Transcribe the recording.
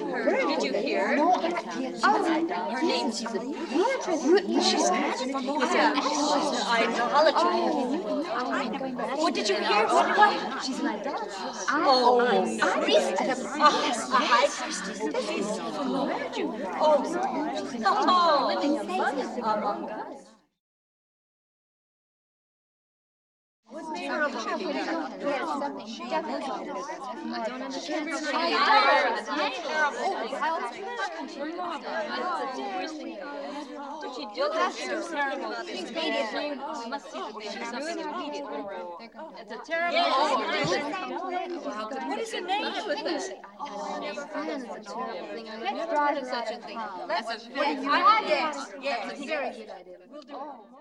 her. Did you hear? No, but I can't see Her name, she's a beauty. She's magic from idolatry. What did you hear? What? She's an idolatress. Oh, a priestess. A high priestess. A priestess from the magic. Oh, living among us. Terrible. I don't understand. Did she do this? It's terrible. We must see that they do something immediately. It's a terrible. What is the name of this? I never heard of such a thing. I never heard of such a thing. That's a very good idea. Yes, very good idea.